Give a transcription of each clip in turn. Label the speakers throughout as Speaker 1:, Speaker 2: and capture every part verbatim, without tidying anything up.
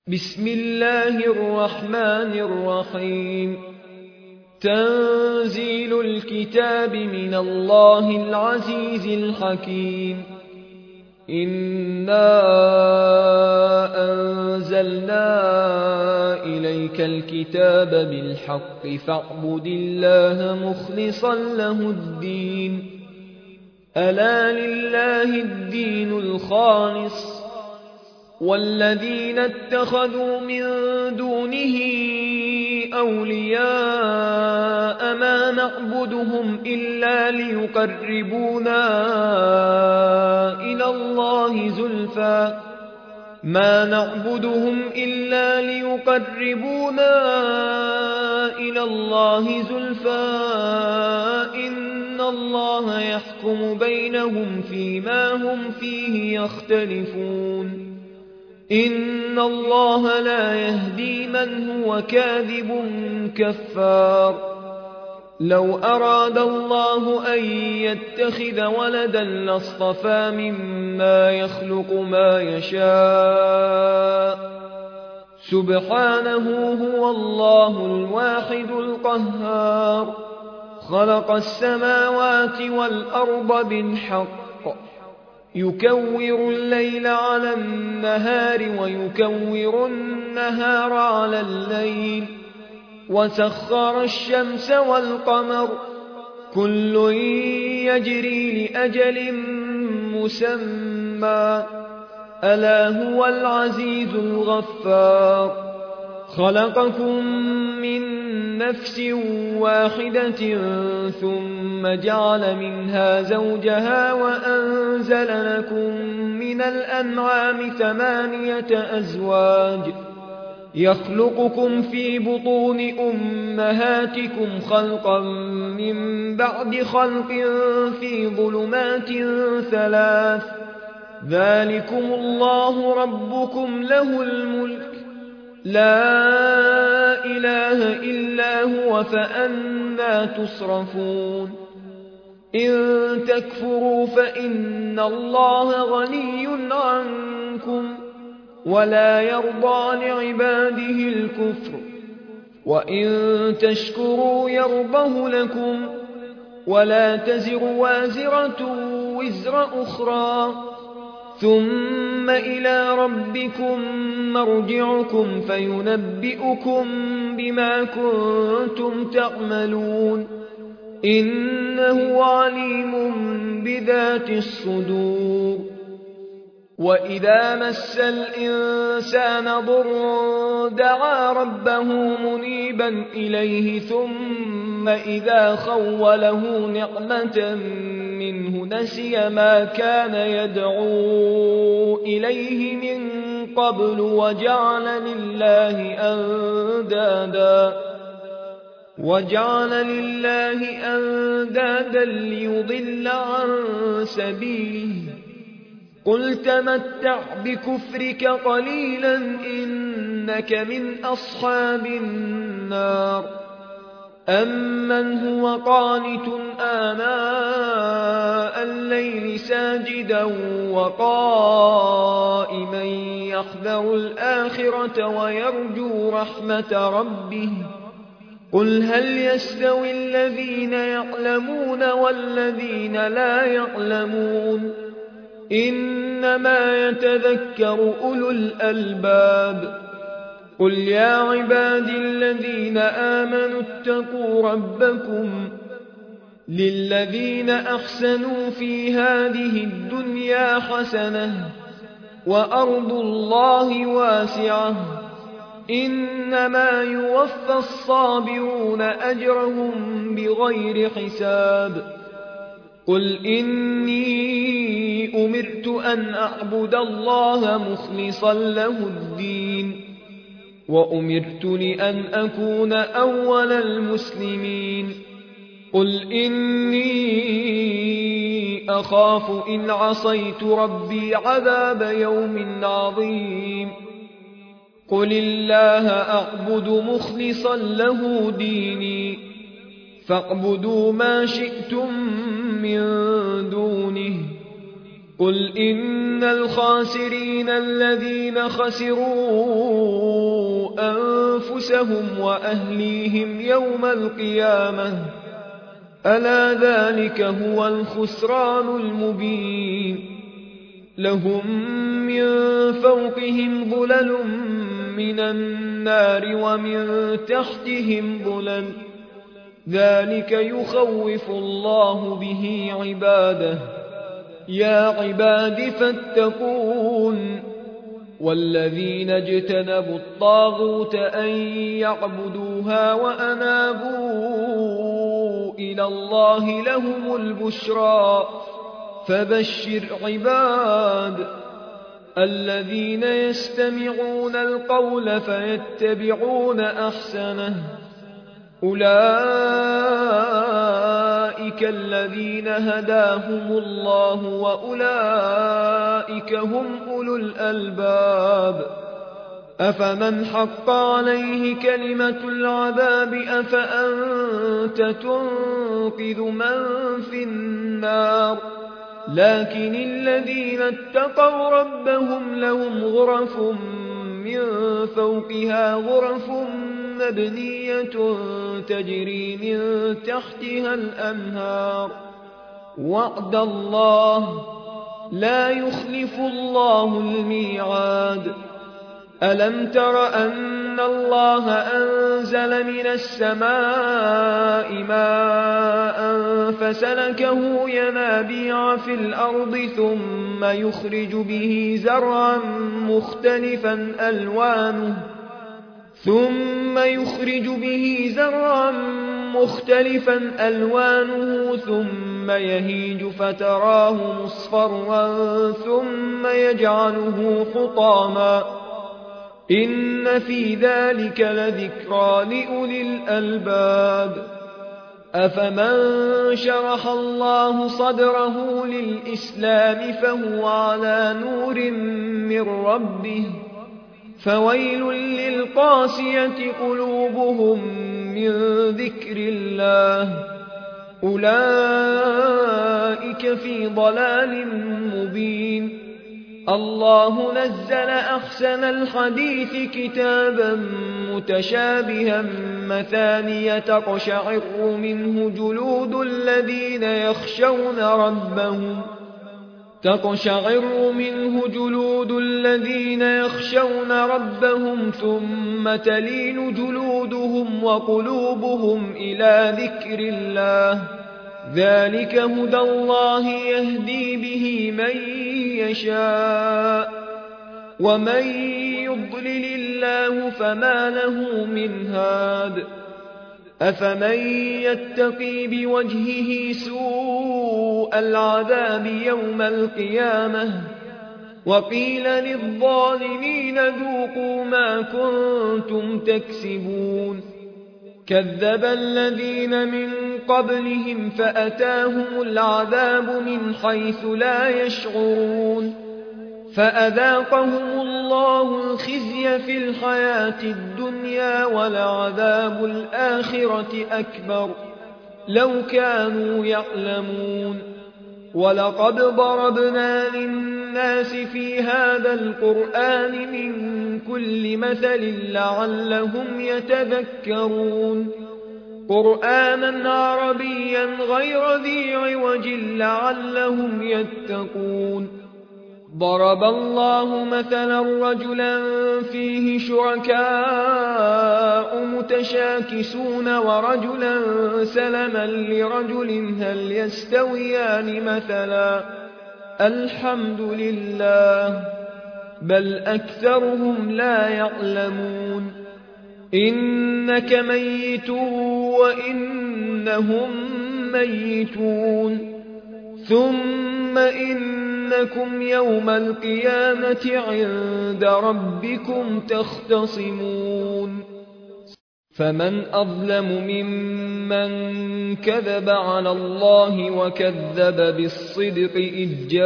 Speaker 1: بسم الله الرحمن الرحيم تنزيل الكتاب من الله العزيز الحكيم إنا أنزلنا إليك الكتاب بالحق فاعبد الله مخلصا له الدين ألا لله الدين الخالص والذين اتخذوا من دونه أولياء ما نعبدهم إلا ليقربونا إلى الله زلفى ما نعبدهم إلا ليقربونا إلى الله زلفى إن الله يحكم بينهم فيما هم فيه يختلفون إن الله لا يهدي من هو كاذب كفار لو أراد الله أن يتخذ ولدا لاصطفى مما يخلق ما يشاء سبحانه هو الله الواحد القهار خلق السماوات والأرض بالحق يكور الليل على النهار ويكور النهار على الليل وسخر الشمس والقمر كل يجري لأجل مسمى ألا هو العزيز الغفار خلقكم من نفس واحدة ثم جعل منها زوجها وأنزل لكم من الأنعام ثمانية أزواج يخلقكم في بطون أمهاتكم خلقا من بعد خلق في ظلمات ثلاث ذلكم الله ربكم له الملك لا إله إلا هو فأنى تصرفون إن تكفروا فإن الله غني عنكم ولا يرضى لعباده الكفر وإن تشكروا يرضه لكم ولا تزر وازرة وزر أخرى ثم إلى ربكم مرجعكم فينبئكم بما كنتم تعملون إنه عليم بذات الصدور وإذا مس الإنسان ضر دعا ربه منيبا إليه ثم إذا خوله نعمة منه نسي ما كان يدعو إليه من قبل وجعل لله أندادا وجعل لله أندادا ليضل عن سبيله قل تمتع بكفرك قليلا إنك من أصحاب النار أمن هو قانت آناء الليل ساجدا وقائما يحذر الآخرة ويرجو رحمة ربه قل هل يستوي الذين يعلمون والذين لا يعلمون إنما يتذكر أولو الألباب قل يا عبادي الذين آمنوا اتقوا ربكم للذين أحسنوا في هذه الدنيا حسنة وأرض الله واسعة إنما يوفى الصابرون أجرهم بغير حساب قل إني أمرت أن أعبد الله مخلصا له الدين وأمرت لأن أكون أول المسلمين قل إني أخاف إن عصيت ربي عذاب يوم عظيم قل الله أعبد مخلصا له ديني فاعبدوا ما شئتم من دونه قل إن الخاسرين الذين خسروا أنفسهم وأهليهم يوم القيامة ألا ذلك هو الخسران المبين لهم من فوقهم ظلل من النار ومن تحتهم ظلل ذلك يخوف الله به عباده يا عباد فاتقون والذين اجتنبوا الطاغوت أن يعبدوها وأنابوا إلى الله لهم البشرى فبشر عباد الذين يستمعون القول فيتبعون أحسنه أولئك الذين هداهم الله وأولئك هم أولو الألباب أفمن حق عليه كلمة العذاب أفأنت تنقذ من في النار لكن الذين اتقوا ربهم لهم غرف من فوقها غرف مبنية تجري من تحتها الأنهار وعد الله لا يخلف الله الميعاد ألم تر أن الله أنزل من السماء ماء فسلكه ينابيع في الأرض ثم يخرج به زرعا مختلفا ألوانه ثم يخرج به زرعا مختلفا ألوانه ثم يهيج فتراه مصفرا ثم يجعله حطاما إن في ذلك لذكرى لأولي الألباب أفمن شرح الله صدره للإسلام فهو على نور من ربه فويل للقاسية قلوبهم من ذكر الله أولئك في ضلال مبين الله نزل أحسن الحديث كتابا متشابها مثانية تقشعر منه جلود الذين يخشون ربهم تقشعر منه جلود الذين يخشون ربهم ثم تلين جلودهم وقلوبهم إلى ذكر الله ذلك هدى الله يهدي به من يشاء ومن يضلل الله فما له من هاد أفمن يتقي بوجهه سوء العذاب يوم القيامة وقيل للظالمين ذوقوا ما كنتم تكسبون كذب الذين من قبلهم فأتاهم العذاب من حيث لا يشعرون فأذاقهم الله الخزي في الحياة الدنيا ولعذاب الآخرة أكبر لو كانوا يعلمون ولقد ضربنا للناس في هذا القرآن من كل مثل لعلهم يتذكرون قرآنا عربيا غير ذي عوج لعلهم يتقون ضرب الله مثلا رجلا فيه شركاء متشاكسون ورجلا سلما لرجل هل يستويان مثلا الحمد لله بل أكثرهم لا يعلمون إنك ميت وإنهم ميتون ثم إنكم يوم القيامة عند ربكم تختصمون فمن أظلم ممن كذب على الله وكذب بالصدق إذ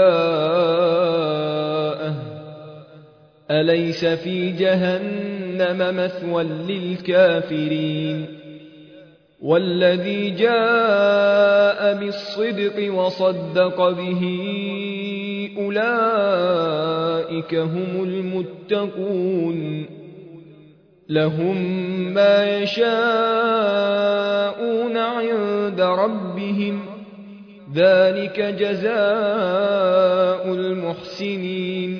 Speaker 1: جاءه أليس في جهنم مثوى للكافرين والذي جاء بالصدق وصدق به أولئك هم المتقون لهم ما يشاءون عند ربهم ذلك جزاء المحسنين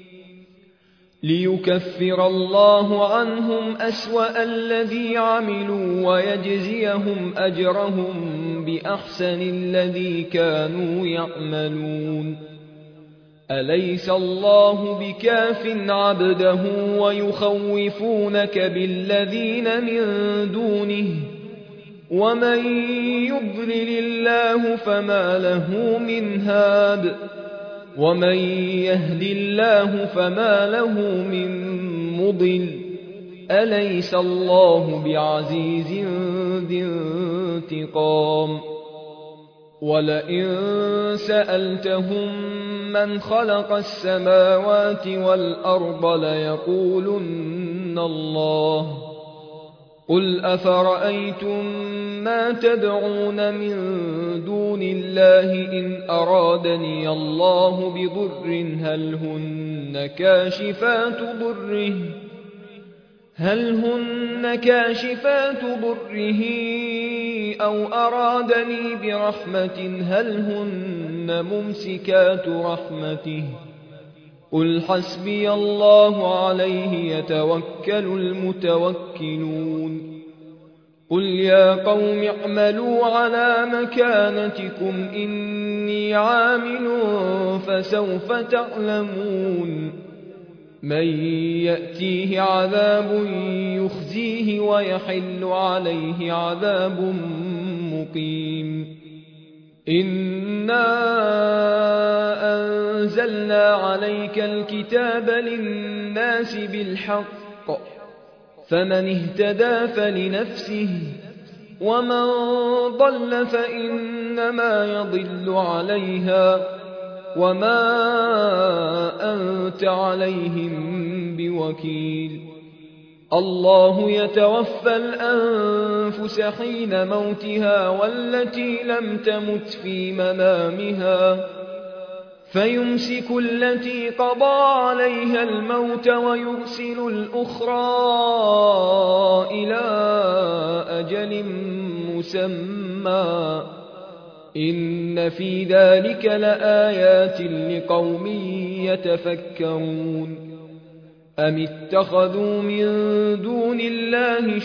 Speaker 1: ليكفر الله عنهم أسوأ الذي عملوا ويجزيهم أجرهم بأحسن الذي كانوا يعملون أليس الله بكاف عبده ويخوفونك بالذين من دونه ومن يضلل الله فما له من هاد ومن يهد الله فما له من مضل أليس الله بعزيز ذي انتقام ولئن سألتهم من خلق السماوات والأرض ليقولن الله قل أفرأيتم ما تدعون من دون الله إن أرادني الله بضر هل هن كاشفات ضره هل هن كاشفات ضره أو أرادني برحمة هل هن ممسكات رحمته قل حسبي الله عليه يتوكل المتوكلون قل يا قوم اعملوا على مكانتكم إني عامل فسوف تعلمون من يأتيه عذاب يخزيه ويحل عليه عذاب مقيم إنا أنزلنا عليك الكتاب للناس بالحق فمن اهتدى فلنفسه ومن ضل فإنما يضل عليها وما أنت عليهم بوكيل الله يتوفى الأنفس حين موتها والتي لم تمت في منامها فيمسك التي قضى عليها الموت ويرسل الأخرى إلى أجل مسمى إن في ذلك لآيات لقوم يتفكرون أم اتخذوا من دون الله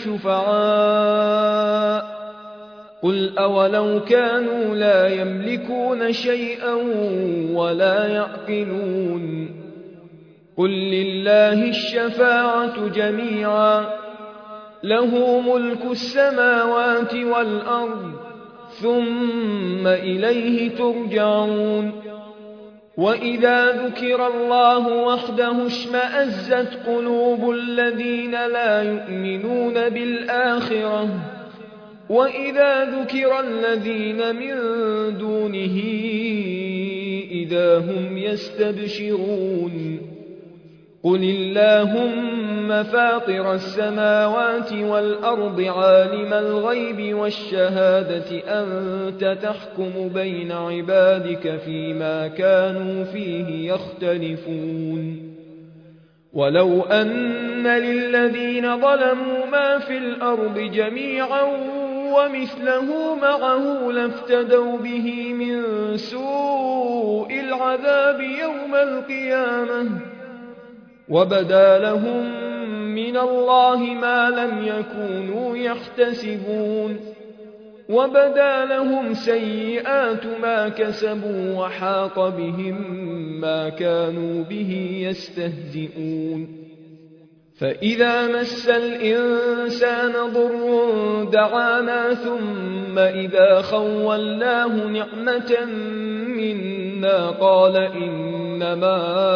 Speaker 1: شفعاء قل أولو كانوا لا يملكون شيئا ولا يعقلون قل لله الشفاعة جميعا له ملك السماوات والأرض ثم إليه ترجعون وإذا ذكر الله وحده اشمأزت قلوب الذين لا يؤمنون بالآخرة وإذا ذكر الذين من دونه إذا هم يستبشرون قل اللهم فاطر السماوات والأرض عالم الغيب والشهادة أنت تحكم بين عبادك فيما كانوا فيه يختلفون ولو أن للذين ظلموا ما في الأرض جميعا ومثله معه لافتدوا به من سوء العذاب يوم القيامة وبدا لهم من الله ما لم يكونوا يحتسبون وبدا لهم سيئات ما كسبوا وحاق بهم ما كانوا به يستهزئون فإذا مس الإنسان ضر دعانا ثم إذا خولناه نعمة منا قال إنما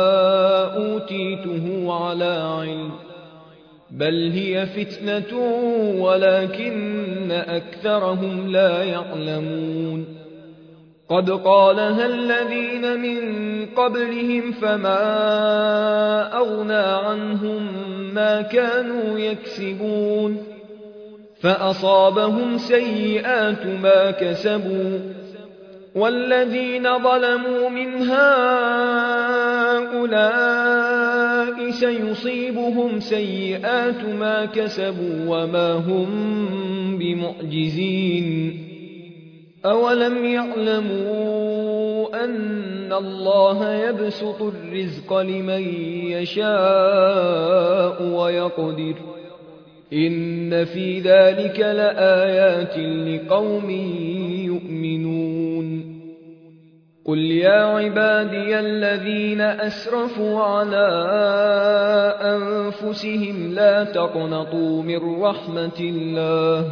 Speaker 1: أوتيته على علم بل هي فتنة ولكن أكثرهم لا يعلمون قد قالها الذين من قبلهم فما أغنى عنهم ما كانوا يكسبون فأصابهم سيئات ما كسبوا والذين ظلموا من هؤلاء سيصيبهم سيئات ما كسبوا وما هم بمعجزين أولم يعلموا أن الله يبسط الرزق لمن يشاء ويقدر إن في ذلك لآيات لقوم يؤمنون قل يا عبادي الذين أسرفوا على أنفسهم لا تقنطوا من رحمة الله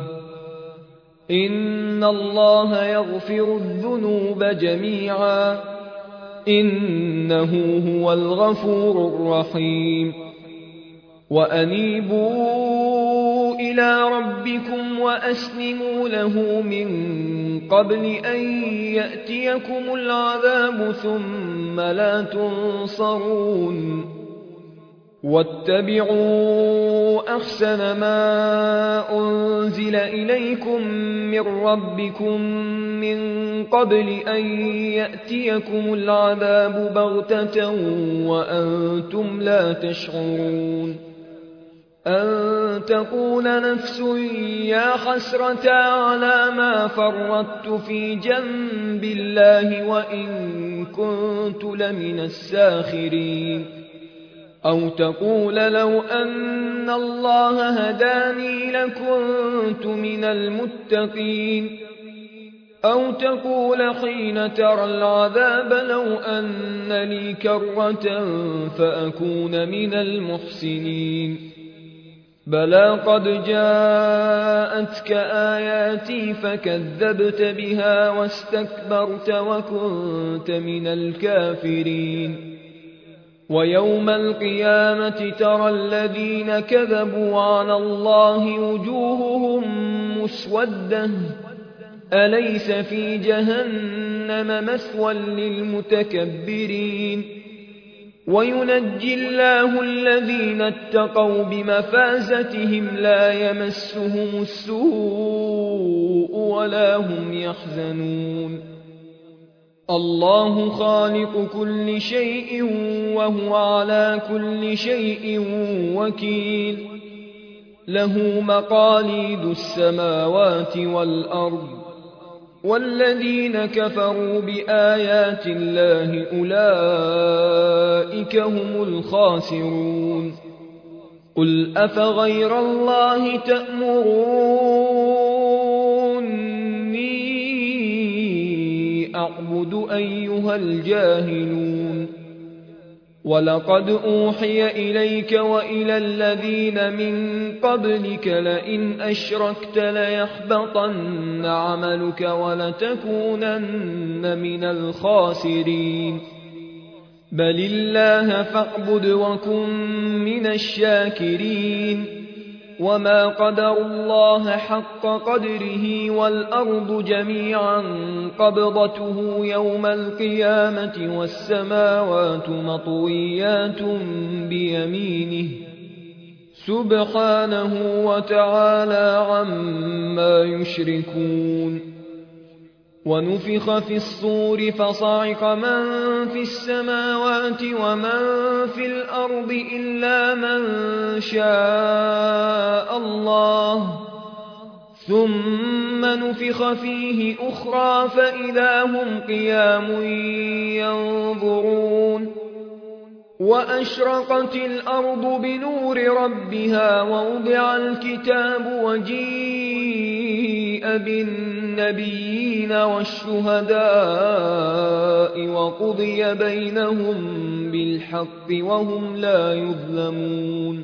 Speaker 1: إن الله يغفر الذنوب جميعا إنه هو الغفور الرحيم وأنيبوا إلى ربكم وأسلموا له من قبل أن يأتيكم العذاب ثم لا تنصرون واتبعوا أحسن ما أنزل إليكم من ربكم من قبل أن يأتيكم العذاب بغتة وأنتم لا تشعرون أن تقول نفس يا حسرة على ما فرطت في جنب الله وإن كنت لمن الساخرين أو تقول لو أن الله هداني لكنت من المتقين أو تقول حين ترى العذاب لو أن لي كرة فأكون من المحسنين بلى قد جاءتك آياتي فكذبت بها واستكبرت وكنت من الكافرين ويوم القيامة ترى الذين كذبوا على الله وجوههم مسودة أليس في جهنم مثوى للمتكبرين وينجي الله الذين اتقوا بمفازتهم لا يمسهم السوء ولا هم يحزنون الله خالق كل شيء وهو على كل شيء وكيل له مقاليد السماوات والأرض والذين كفروا بآيات الله أولئك هم الخاسرون قل أفغير الله تأمروني أعبد أيها الجاهلون ولقد أوحي إليك وإلى الذين من قبلك لئن أشركت ليحبطن عملك ولتكونن من الخاسرين بل الله فاعبد وكن من الشاكرين وما قدروا الله حق قدره والأرض جميعا قبضته يوم القيامة والسماوات مطويات بيمينه سبحانه وتعالى عما يشركون ونفخ في الصور فصعق من في السماوات ومن في الأرض إلا من شاء الله ثم نفخ فيه أخرى فإذا هم قيام ينظرون وأشرقت الأرض بنور ربها ووضع الكتاب وجيء بالنبيين والشهداء وقضي بينهم بالحق وهم لا يظلمون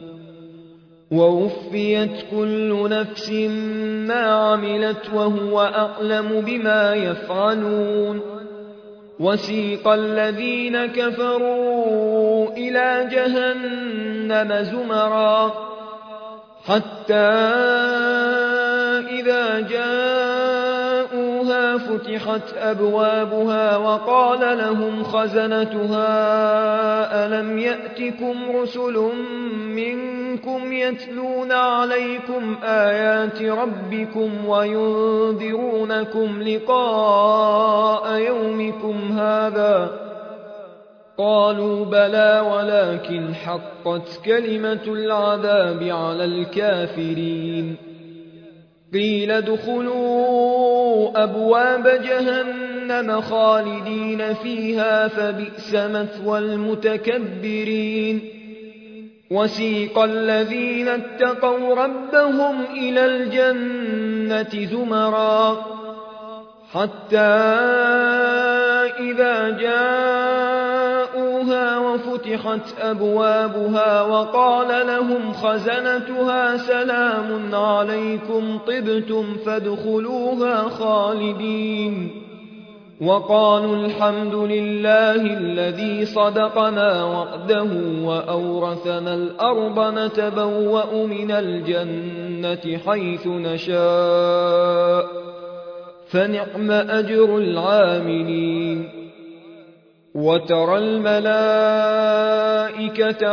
Speaker 1: ووفيت كل نفس ما عملت وهو أعلم بما يفعلون وسيق الذين كفروا إلى جهنم زمرا حتى إذا جاءوها فتحت أبوابها وقال لهم خزنتها ألم يأتكم رسل منكم يتلون عليكم آيات ربكم وينذرونكم لقاء يومكم هذا قالوا بلى ولكن حقت كلمة العذاب على الكافرين قيل ادخلوا أبواب جهنم خالدين فيها فبئس مثوى المتكبرين وسيق الذين اتقوا ربهم إلى الجنة زمرا حتى إذا جاءوها وفتحت أبوابها وقال لهم خزنتها سلام عليكم طبتم فادخلوها خالدين وقالوا الحمد لله الذي صدقنا وعده وأورثنا الأرض نتبوأ من الجنة حيث نشاء فنعم أجر العاملين وترى الملائكة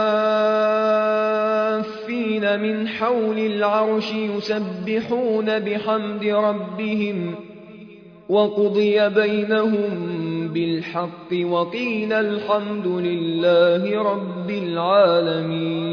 Speaker 1: حافين من حول العرش يسبحون بحمد ربهم وقضي بينهم بالحق وقيل الحمد لله رب العالمين